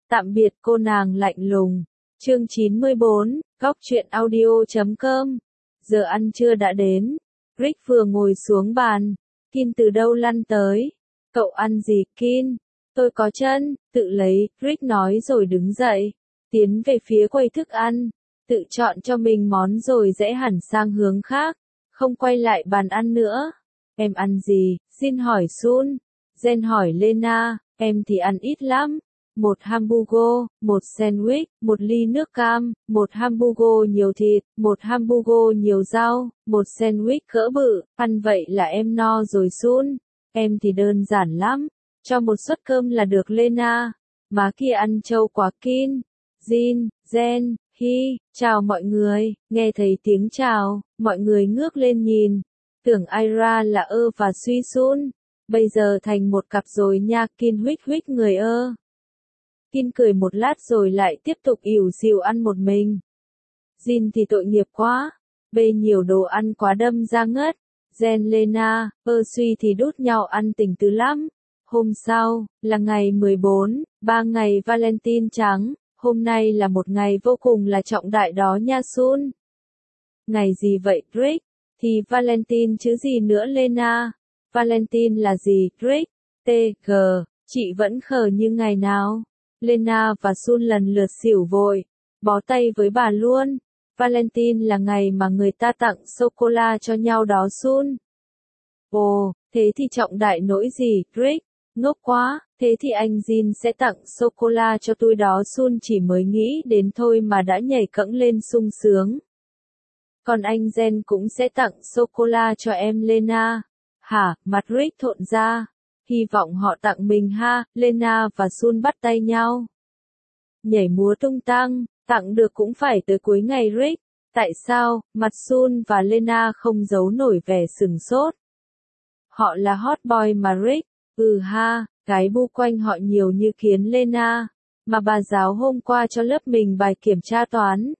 Tạm biệt cô nàng lạnh lùng. Chương 94, Góc truyện audio.com. Giờ ăn trưa đã đến. Rick vừa ngồi xuống bàn. Kin từ đâu lăn tới? Cậu ăn gì Kin? Tôi có chân, tự lấy, Rick nói rồi đứng dậy. Tiến về phía quầy thức ăn. Tự chọn cho mình món rồi rẽ hẳn sang hướng khác. Không quay lại bàn ăn nữa. Em ăn gì? Jin hỏi Sun. Jen hỏi Lena. Em thì ăn ít lắm. Một hamburger, một sandwich, một ly nước cam, một hamburger nhiều thịt, một hamburger nhiều rau, một sandwich cỡ bự, ăn vậy là em no rồi Sun. Em thì đơn giản lắm, cho một suất cơm là được Lena. Má kia ăn trâu quá Kin. Jin, Jen, Hi, chào mọi người, nghe thấy tiếng chào, mọi người ngước lên nhìn. Tưởng Ira là ơ và suy Sun. Bây giờ thành một cặp rồi nha Kin huých huých người ơ. Kin cười một lát rồi lại tiếp tục ỉu xìu ăn một mình. Jin thì tội nghiệp quá. Bê nhiều đồ ăn quá đâm ra ngất. Jen Lena, suy thì đút nhau ăn tình tứ lắm. Hôm sau, là ngày 14, 3 ngày Valentine trắng. Hôm nay là một ngày vô cùng là trọng đại đó nha Sun. Ngày gì vậy Rick? Thì Valentine chứ gì nữa Lena? Valentine là gì Rick? T.G. Chị vẫn khờ như ngày nào. Lena và Sun lần lượt xỉu vội, bó tay với bà luôn. Valentine là ngày mà người ta tặng sô-cô-la cho nhau đó Sun. Ồ, thế thì trọng đại nỗi gì, Rick? Ngốc quá, thế thì anh Jin sẽ tặng sô-cô-la cho tôi đó Sun chỉ mới nghĩ đến thôi mà đã nhảy cẫng lên sung sướng. Còn anh Jen cũng sẽ tặng sô-cô-la cho em Lena. Hả, mặt Rick thộn ra. Hy vọng họ tặng mình ha, Lena và Sun bắt tay nhau. Nhảy múa tung tăng, tặng được cũng phải tới cuối ngày Rick. Tại sao, mặt Sun và Lena không giấu nổi vẻ sừng sốt. Họ là hot boy mà Rick, ha, cái bu quanh họ nhiều như kiến Lena. Mà bà giáo hôm qua cho lớp mình bài kiểm tra toán.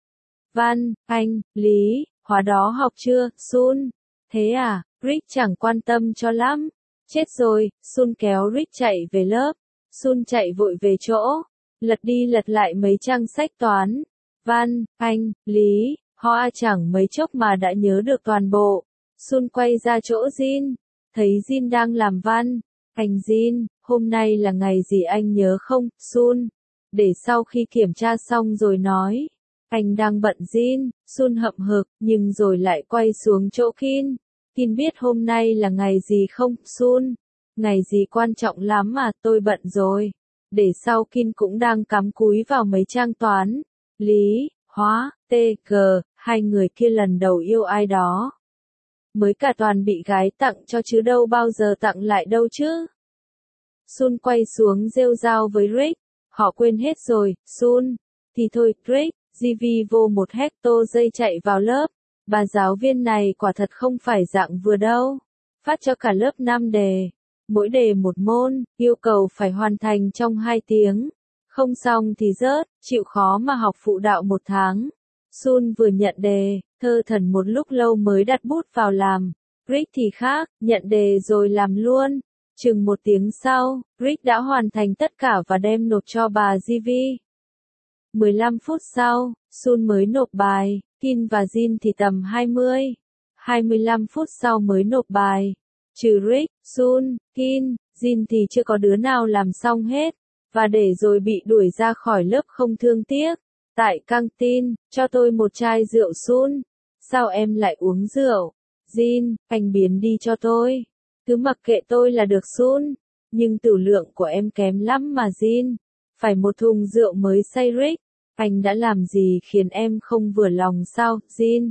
Văn, Anh, Lý, hóa đó học chưa, Sun? Thế à, Rick chẳng quan tâm cho lắm. Chết rồi, Sun kéo Rick chạy về lớp. Sun chạy vội về chỗ, lật đi lật lại mấy trang sách toán. Văn, Anh, Lý, hoa chẳng mấy chốc mà đã nhớ được toàn bộ. Sun quay ra chỗ Jin, thấy Jin đang làm văn. Anh Jin, hôm nay là ngày gì anh nhớ không, Sun? Để sau khi kiểm tra xong rồi nói. Anh đang bận Jin, Sun hậm hực, nhưng rồi lại quay xuống chỗ Kin. Kin biết hôm nay là ngày gì không, Sun? Ngày gì quan trọng lắm mà, tôi bận rồi. Để sau Kin cũng đang cắm cúi vào mấy trang toán. Lý, hóa, T.G, hai người kia lần đầu yêu ai đó. Mới cả toàn bị gái tặng cho chứ đâu bao giờ tặng lại đâu chứ. Sun quay xuống rêu rao với Rick. Họ quên hết rồi, Sun. Thì thôi, Rick, GV vô 1 hecto giây chạy vào lớp. Bà giáo viên này quả thật không phải dạng vừa đâu. Phát cho cả lớp 5 đề. Mỗi đề một môn, yêu cầu phải hoàn thành trong 2 tiếng. Không xong thì rớt, chịu khó mà học phụ đạo 1 tháng. Sun vừa nhận đề, thơ thẩn một lúc lâu mới đặt bút vào làm. Rick thì khác, nhận đề rồi làm luôn. Chừng 1 tiếng sau, Rick đã hoàn thành tất cả và đem nộp cho bà GV. 15 phút sau, Sun mới nộp bài. Kin và Jin thì tầm 25 phút sau mới nộp bài. Trừ Rick, Sun, Kin, Jin thì chưa có đứa nào làm xong hết. Và để rồi bị đuổi ra khỏi lớp không thương tiếc. Tại căng tin, cho tôi một chai rượu Sun. Sao em lại uống rượu? Jin, anh biến đi cho tôi. Cứ mặc kệ tôi là được Sun. Nhưng tửu lượng của em kém lắm mà Jin. Phải một thùng rượu mới say Rick. Anh đã làm gì khiến em không vừa lòng sao, Jin?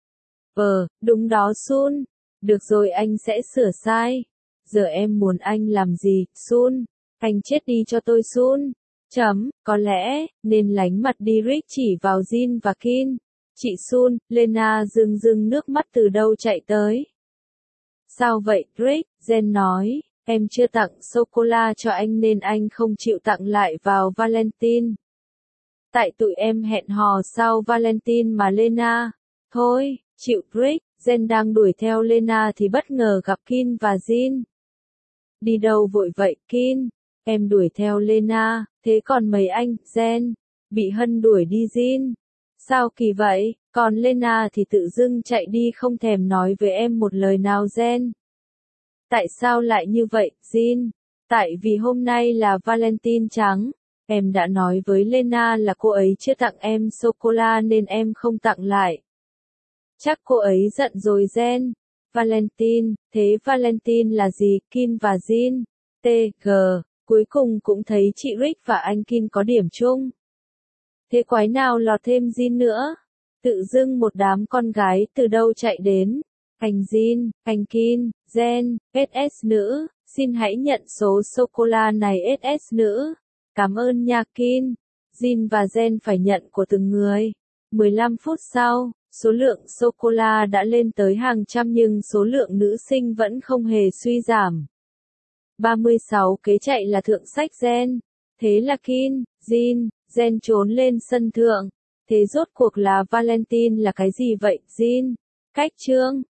Đúng đó Sun. Được rồi anh sẽ sửa sai. Giờ em muốn anh làm gì, Sun? Anh chết đi cho tôi Sun. Có lẽ, nên lánh mặt đi Rick chỉ vào Jin và Kin. Chị Sun, Lena rưng rưng nước mắt từ đâu chạy tới. Sao vậy, Rick? Jen nói, em chưa tặng sô-cô-la cho anh nên anh không chịu tặng lại vào Valentine. Tại tụi em hẹn hò sau Valentine mà Lena. Thôi, chịu Rick. Jen đang đuổi theo Lena thì bất ngờ gặp Kin và Jin. Đi đâu vội vậy Kin? Em đuổi theo Lena, thế còn mấy anh, Jen? Bị Hân đuổi đi Jin. Sao kỳ vậy? Còn Lena thì tự dưng chạy đi không thèm nói với em một lời nào Jen. Tại sao lại như vậy, Jin? Tại vì hôm nay là Valentine trắng. Em đã nói với Lena là cô ấy chưa tặng em sô-cô-la nên em không tặng lại. Chắc cô ấy giận rồi Jen. Valentine, thế Valentine là gì? Kim và Jin. T.G. Cuối cùng cũng thấy chị Rick và anh Kim có điểm chung. Thế quái nào lọt thêm Jin nữa? Tự dưng một đám con gái từ đâu chạy đến. Anh Jin, anh Kim, Jen, SS nữ, xin hãy nhận số sô-cô-la này SS nữ. Cảm ơn nha Kim. Jin và Jen phải nhận của từng người. 15 phút sau, số lượng sô-cô-la đã lên tới hàng trăm nhưng số lượng nữ sinh vẫn không hề suy giảm. 36 kế chạy là thượng sách Jen. Thế là Kim, Jin, Jen trốn lên sân thượng. Thế rốt cuộc là Valentine là cái gì vậy, Jin? Cách chương